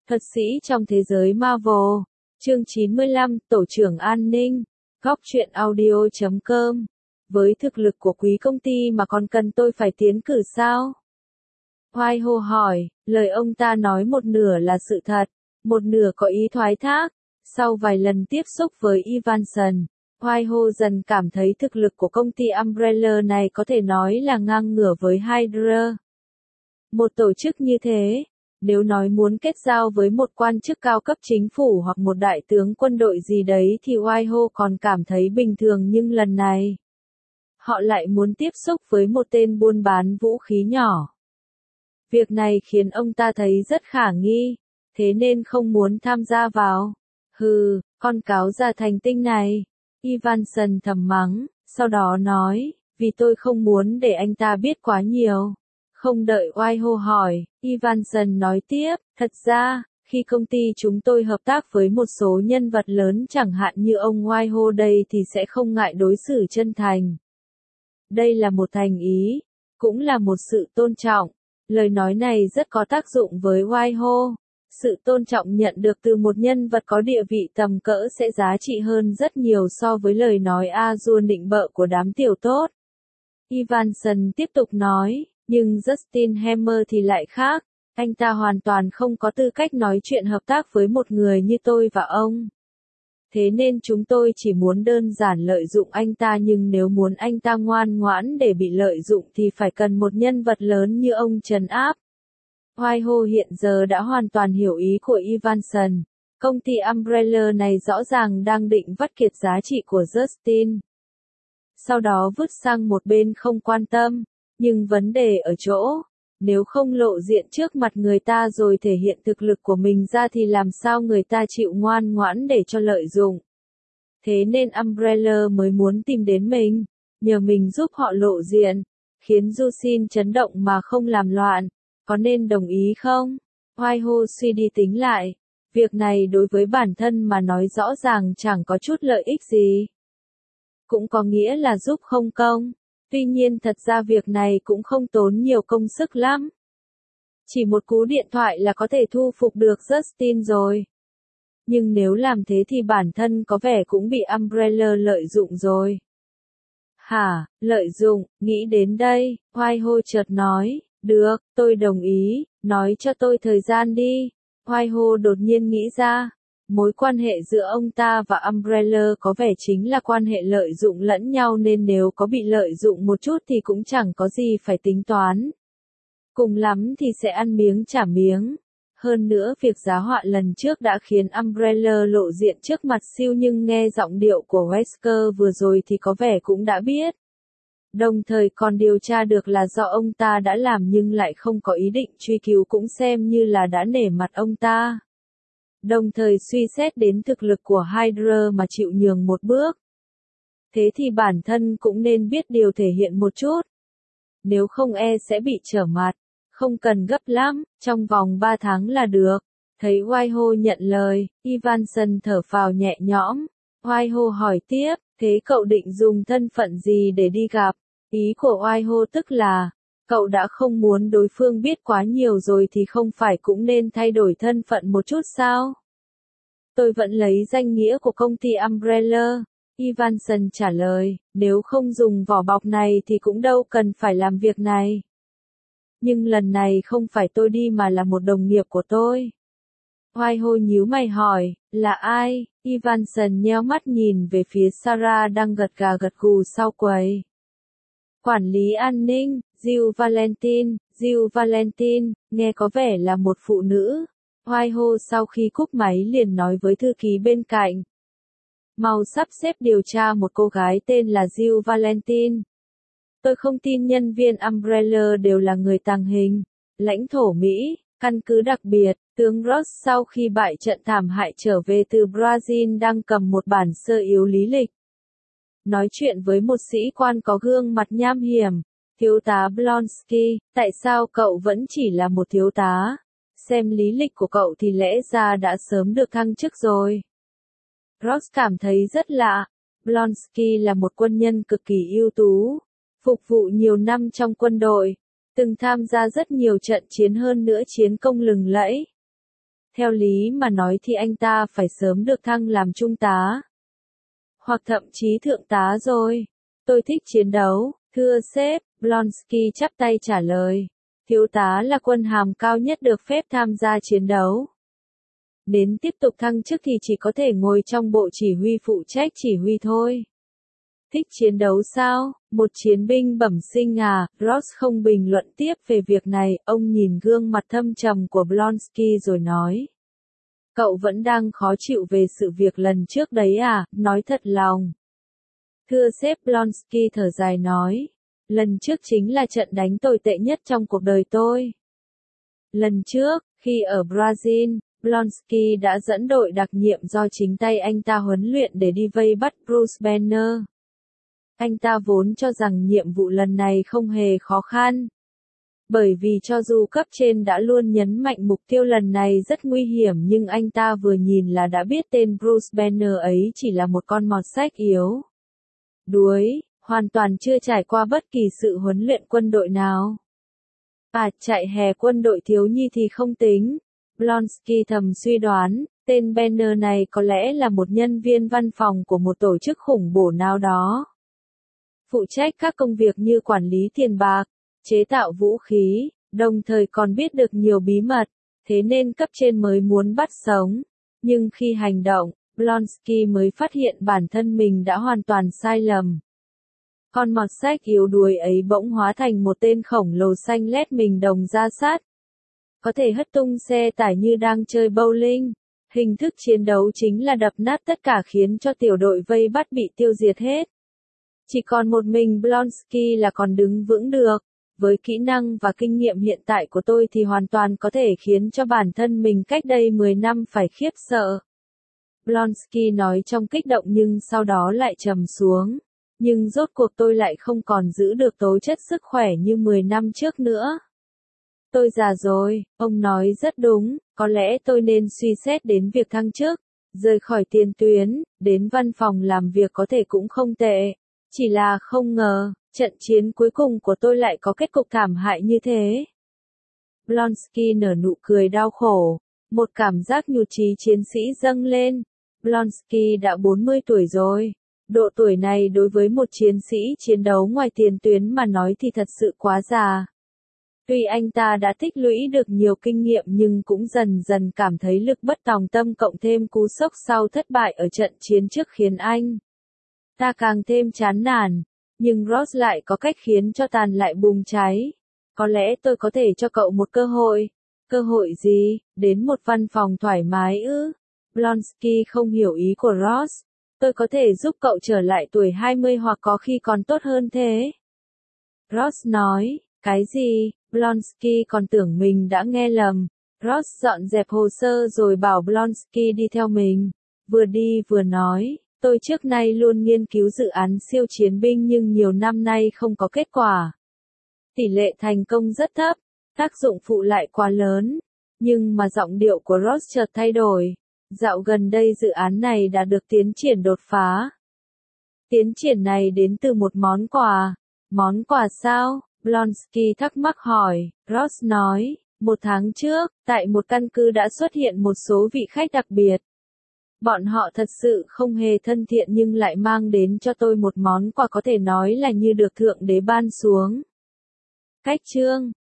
Thuật sĩ trong thế giới Marvel. Chương 95, Tổ trưởng an ninh. Góc truyện audio.com. Với thực lực của quý công ty mà còn cần tôi phải tiến cử sao? Whitehall hỏi, lời ông ta nói một nửa là sự thật, một nửa có ý thoái thác. Sau vài lần tiếp xúc với Evanson, Whitehall dần cảm thấy thực lực của công ty Umbrella này có thể nói là ngang ngửa với Hydra. Một tổ chức như thế, nếu nói muốn kết giao với một quan chức cao cấp chính phủ hoặc một đại tướng quân đội gì đấy thì Whitehall còn cảm thấy bình thường, nhưng lần này, họ lại muốn tiếp xúc với một tên buôn bán vũ khí nhỏ. Việc này khiến ông ta thấy rất khả nghi, thế nên không muốn tham gia vào. Hừ, con cáo già thành tinh này. Evanson thầm mắng, sau đó nói, vì tôi không muốn để anh ta biết quá nhiều. Không đợi Whitehall hỏi, Evanson nói tiếp, thật ra, khi công ty chúng tôi hợp tác với một số nhân vật lớn chẳng hạn như ông Whitehall đây thì sẽ không ngại đối xử chân thành. Đây là một thành ý, cũng là một sự tôn trọng. Lời nói này rất có tác dụng với Whitehall. Sự tôn trọng nhận được từ một nhân vật có địa vị tầm cỡ sẽ giá trị hơn rất nhiều so với lời nói a-dua nịnh bợ của đám tiểu tốt. Evanson tiếp tục nói, nhưng Justin Hammer thì lại khác. Anh ta hoàn toàn không có tư cách nói chuyện hợp tác với một người như tôi và ông. Thế nên chúng tôi chỉ muốn đơn giản lợi dụng anh ta, nhưng nếu muốn anh ta ngoan ngoãn để bị lợi dụng thì phải cần một nhân vật lớn như ông trấn áp. Whitehall hiện giờ đã hoàn toàn hiểu ý của Evanson. Công ty Umbrella này rõ ràng đang định vắt kiệt giá trị của Justin. Sau đó vứt sang một bên không quan tâm. Nhưng vấn đề ở chỗ, nếu không lộ diện trước mặt người ta rồi thể hiện thực lực của mình ra thì làm sao người ta chịu ngoan ngoãn để cho lợi dụng. Thế nên Umbrella mới muốn tìm đến mình, nhờ mình giúp họ lộ diện, khiến Jushin chấn động mà không làm loạn. Có nên đồng ý không? Whitehall suy đi tính lại. Việc này đối với bản thân mà nói rõ ràng chẳng có chút lợi ích gì. Cũng có nghĩa là giúp không công. Tuy nhiên thật ra việc này cũng không tốn nhiều công sức lắm. Chỉ một cú điện thoại là có thể thu phục được Justin rồi. Nhưng nếu làm thế thì bản thân có vẻ cũng bị Umbrella lợi dụng rồi. Hả, lợi dụng, nghĩ đến đây, Whitehall chợt nói, được, tôi đồng ý, nói cho tôi thời gian đi. Whitehall đột nhiên nghĩ ra, mối quan hệ giữa ông ta và Umbrella có vẻ chính là quan hệ lợi dụng lẫn nhau, nên nếu có bị lợi dụng một chút thì cũng chẳng có gì phải tính toán. Cùng lắm thì sẽ ăn miếng trả miếng. Hơn nữa việc giá họa lần trước đã khiến Umbrella lộ diện trước mặt siêu, nhưng nghe giọng điệu của Wesker vừa rồi thì có vẻ cũng đã biết. Đồng thời còn điều tra được là do ông ta đã làm nhưng lại không có ý định truy cứu, cũng xem như là đã nể mặt ông ta. Đồng thời suy xét đến thực lực của Hydra mà chịu nhường một bước. Thế thì bản thân cũng nên biết điều thể hiện một chút. Nếu không sẽ bị trở mặt. Không cần gấp lắm, trong vòng 3 tháng là được. Thấy Whitehall nhận lời, Evanson thở phào nhẹ nhõm. Whitehall hỏi tiếp, thế cậu định dùng thân phận gì để đi gặp? Ý của Whitehall tức là, cậu đã không muốn đối phương biết quá nhiều rồi thì không phải cũng nên thay đổi thân phận một chút sao? Tôi vẫn lấy danh nghĩa của công ty Umbrella. Evanson trả lời, nếu không dùng vỏ bọc này thì cũng đâu cần phải làm việc này. Nhưng lần này không phải tôi đi mà là một đồng nghiệp của tôi. Whitehall nhíu mày hỏi, là ai? Evanson nheo mắt nhìn về phía Sarah đang gật gà gật gù sau quầy. Quản lý an ninh, Jill Valentine. Jill Valentine, nghe có vẻ là một phụ nữ. Whitehall sau khi cúp máy liền nói với thư ký bên cạnh. Mau sắp xếp điều tra một cô gái tên là Jill Valentine. Tôi không tin nhân viên Umbrella đều là người tàng hình. Lãnh thổ Mỹ, căn cứ đặc biệt, tướng Ross sau khi bại trận thảm hại trở về từ Brazil đang cầm một bản sơ yếu lý lịch. Nói chuyện với một sĩ quan có gương mặt nham hiểm, thiếu tá Blonsky, tại sao cậu vẫn chỉ là một thiếu tá? Xem lý lịch của cậu thì lẽ ra đã sớm được thăng chức rồi. Ross cảm thấy rất lạ. Blonsky là một quân nhân cực kỳ ưu tú, phục vụ nhiều năm trong quân đội, từng tham gia rất nhiều trận chiến, hơn nữa chiến công lừng lẫy. Theo lý mà nói thì anh ta phải sớm được thăng làm trung tá. Hoặc thậm chí thượng tá rồi. Tôi thích chiến đấu, thưa sếp, Blonsky chắp tay trả lời. Thiếu tá là quân hàm cao nhất được phép tham gia chiến đấu. Đến tiếp tục thăng chức thì chỉ có thể ngồi trong bộ chỉ huy phụ trách chỉ huy thôi. Thích chiến đấu sao? Một chiến binh bẩm sinh à? Ross không bình luận tiếp về việc này, ông nhìn gương mặt thâm trầm của Blonsky rồi nói. Cậu vẫn đang khó chịu về sự việc lần trước đấy à? Nói thật lòng. Thưa sếp, Blonsky thở dài nói. Lần trước chính là trận đánh tồi tệ nhất trong cuộc đời tôi. Lần trước, khi ở Brazil, Blonsky đã dẫn đội đặc nhiệm do chính tay anh ta huấn luyện để đi vây bắt Bruce Banner. Anh ta vốn cho rằng nhiệm vụ lần này không hề khó khăn. Bởi vì cho dù cấp trên đã luôn nhấn mạnh mục tiêu lần này rất nguy hiểm nhưng anh ta vừa nhìn là đã biết tên Bruce Banner ấy chỉ là một con mọt sách yếu. Đuối, hoàn toàn chưa trải qua bất kỳ sự huấn luyện quân đội nào. Chạy hè quân đội thiếu nhi thì không tính. Blonsky thầm suy đoán, tên Banner này có lẽ là một nhân viên văn phòng của một tổ chức khủng bố nào đó. Phụ trách các công việc như quản lý tiền bạc, chế tạo vũ khí, đồng thời còn biết được nhiều bí mật, thế nên cấp trên mới muốn bắt sống. Nhưng khi hành động, Blonsky mới phát hiện bản thân mình đã hoàn toàn sai lầm. Con mọt sách yếu đuối ấy bỗng hóa thành một tên khổng lồ xanh lét mình đồng ra sát. Có thể hất tung xe tải như đang chơi bowling. Hình thức chiến đấu chính là đập nát tất cả khiến cho tiểu đội vây bắt bị tiêu diệt hết. Chỉ còn một mình Blonsky là còn đứng vững được. Với kỹ năng và kinh nghiệm hiện tại của tôi thì hoàn toàn có thể khiến cho bản thân mình cách đây 10 năm phải khiếp sợ. Blonsky nói trong kích động nhưng sau đó lại trầm xuống. Nhưng rốt cuộc tôi lại không còn giữ được tố chất sức khỏe như 10 năm trước nữa. Tôi già rồi, ông nói rất đúng, có lẽ tôi nên suy xét đến việc thăng chức, rời khỏi tiền tuyến, đến văn phòng làm việc có thể cũng không tệ. Chỉ là không ngờ, trận chiến cuối cùng của tôi lại có kết cục thảm hại như thế. Blonsky nở nụ cười đau khổ, một cảm giác nhụt chí chiến sĩ dâng lên. Blonsky đã 40 tuổi rồi. Độ tuổi này đối với một chiến sĩ chiến đấu ngoài tiền tuyến mà nói thì thật sự quá già. Tuy anh ta đã tích lũy được nhiều kinh nghiệm nhưng cũng dần dần cảm thấy lực bất tòng tâm cộng thêm cú sốc sau thất bại ở trận chiến trước khiến anh ta càng thêm chán nản. Nhưng Ross lại có cách khiến cho tàn lại bùng cháy. Có lẽ tôi có thể cho cậu một cơ hội. Cơ hội gì? Đến một văn phòng thoải mái ư? Blonsky không hiểu ý của Ross. Tôi có thể giúp cậu trở lại tuổi 20 hoặc có khi còn tốt hơn thế. Ross nói, cái gì? Blonsky còn tưởng mình đã nghe lầm. Ross dọn dẹp hồ sơ rồi bảo Blonsky đi theo mình. Vừa đi vừa nói, tôi trước nay luôn nghiên cứu dự án siêu chiến binh nhưng nhiều năm nay không có kết quả. Tỷ lệ thành công rất thấp, tác dụng phụ lại quá lớn. Nhưng mà giọng điệu của Ross chợt thay đổi. Dạo gần đây dự án này đã được tiến triển đột phá. Tiến triển này đến từ một món quà. Món quà sao? Blonsky thắc mắc hỏi. Ross nói, 1 tháng trước, tại một căn cứ đã xuất hiện một số vị khách đặc biệt. Bọn họ thật sự không hề thân thiện nhưng lại mang đến cho tôi một món quà có thể nói là như được Thượng Đế ban xuống. Cách chương